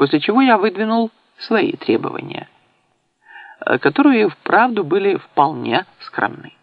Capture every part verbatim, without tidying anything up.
после чего я выдвинул свои требования, которые вправду были вполне скромны.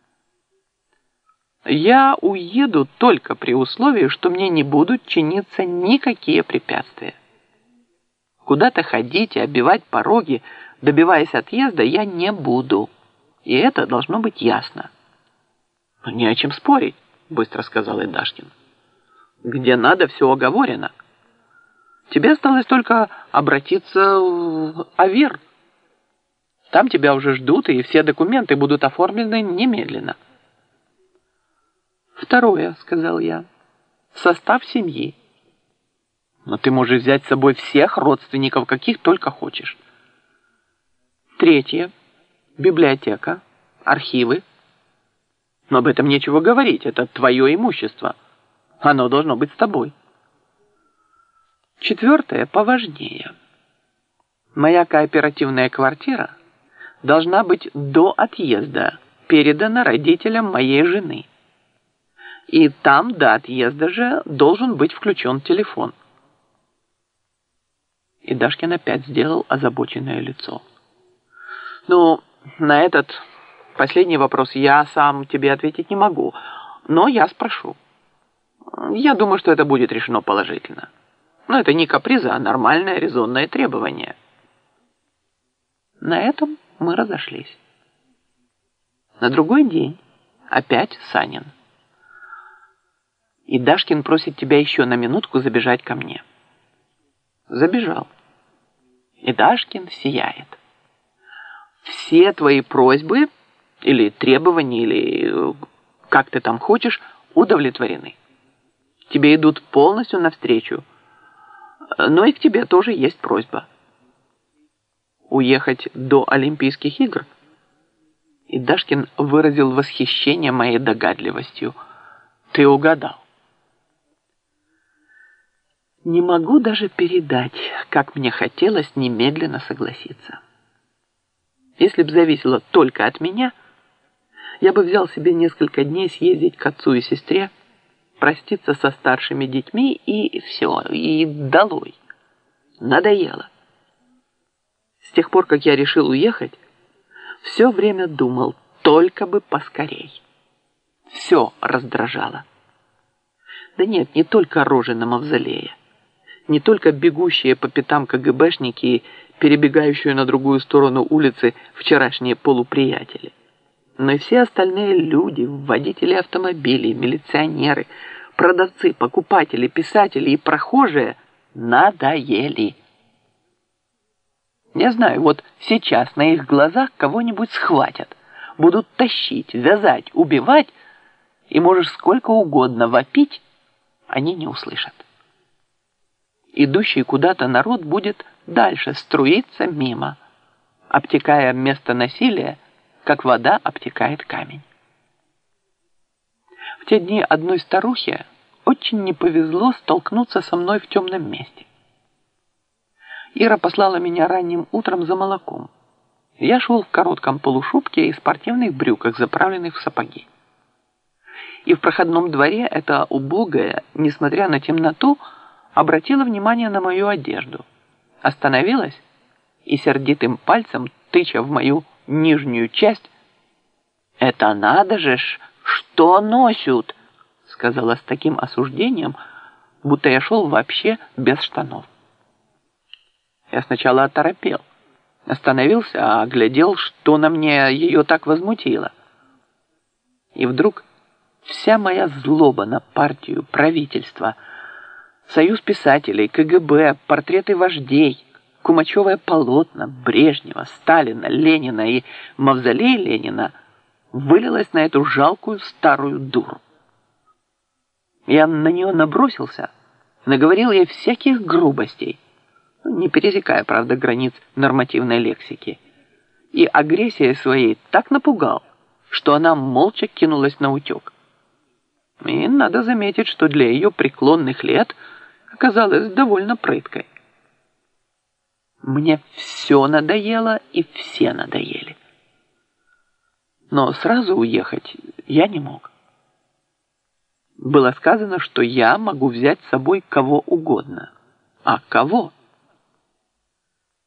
Я уеду только при условии, что мне не будут чиниться никакие препятствия. Куда-то ходить и оббивать пороги, добиваясь отъезда, я не буду. И это должно быть ясно. «Ну, не о чем спорить», — быстро сказал Идашкин. «Где надо, все оговорено. Тебе осталось только обратиться в АВИР. Там тебя уже ждут, и все документы будут оформлены немедленно». «Второе», — сказал я, — «состав семьи. Но ты можешь взять с собой всех родственников, каких только хочешь. Третье, библиотека, архивы. Но об этом нечего говорить, это твое имущество. Оно должно быть с тобой. Четвертое, поважнее. Моя кооперативная квартира должна быть до отъезда передана родителям моей жены. И там до отъезда же должен быть включен телефон». И Дашкин опять сделал озабоченное лицо. «Ну, на этот последний вопрос я сам тебе ответить не могу, но я спрошу. Я думаю, что это будет решено положительно. Но это не каприза, а нормальное резонное требование». На этом мы разошлись. На другой день опять Санин. «И Дашкин просит тебя еще на минутку забежать ко мне». Забежал. И Дашкин сияет. «Все твои просьбы или требования, или как ты там хочешь, удовлетворены. Тебе идут полностью навстречу. Но и к тебе тоже есть просьба. Уехать до Олимпийских игр?» И Дашкин выразил восхищение моей догадливостью. «Ты угадал». Не могу даже передать, как мне хотелось немедленно согласиться. Если б зависело только от меня, я бы взял себе несколько дней съездить к отцу и сестре, проститься со старшими детьми и все, и долой. Надоело. С тех пор, как я решил уехать, все время думал, только бы поскорей. Все раздражало. Да нет, не только рожи на мавзолее. Не только бегущие по пятам КГБшники и перебегающие на другую сторону улицы вчерашние полуприятели, но и все остальные люди, водители автомобилей, милиционеры, продавцы, покупатели, писатели и прохожие надоели. Я знаю, вот сейчас на их глазах кого-нибудь схватят, будут тащить, вязать, убивать, и можешь сколько угодно вопить, они не услышат. Идущий куда-то народ будет дальше струиться мимо, обтекая место насилия, как вода обтекает камень. В те дни одной старухе очень не повезло столкнуться со мной в темном месте. Ира послала меня ранним утром за молоком. Я шел в коротком полушубке и спортивных брюках, заправленных в сапоги. И в проходном дворе эта убогая, несмотря на темноту, обратила внимание на мою одежду, остановилась и сердитым пальцем, тыча в мою нижнюю часть: «Это надо же ж, что носят!» сказала с таким осуждением, будто я шел вообще без штанов. Я сначала оторопел, остановился, а оглядел, что на мне ее так возмутило. И вдруг вся моя злоба на партию, правительство, Союз писателей, КГБ, портреты вождей, кумачевые полотна Брежнева, Сталина, Ленина и мавзолей Ленина вылилась на эту жалкую старую дуру. Я на нее набросился, наговорил ей всяких грубостей, не пересекая, правда, границ нормативной лексики, и агрессией своей так напугал, что она молча кинулась на утек. И надо заметить, что для ее преклонных лет оказалась довольно прыткой. Мне все надоело и все надоели. Но сразу уехать я не мог. Было сказано, что я могу взять с собой кого угодно. А кого?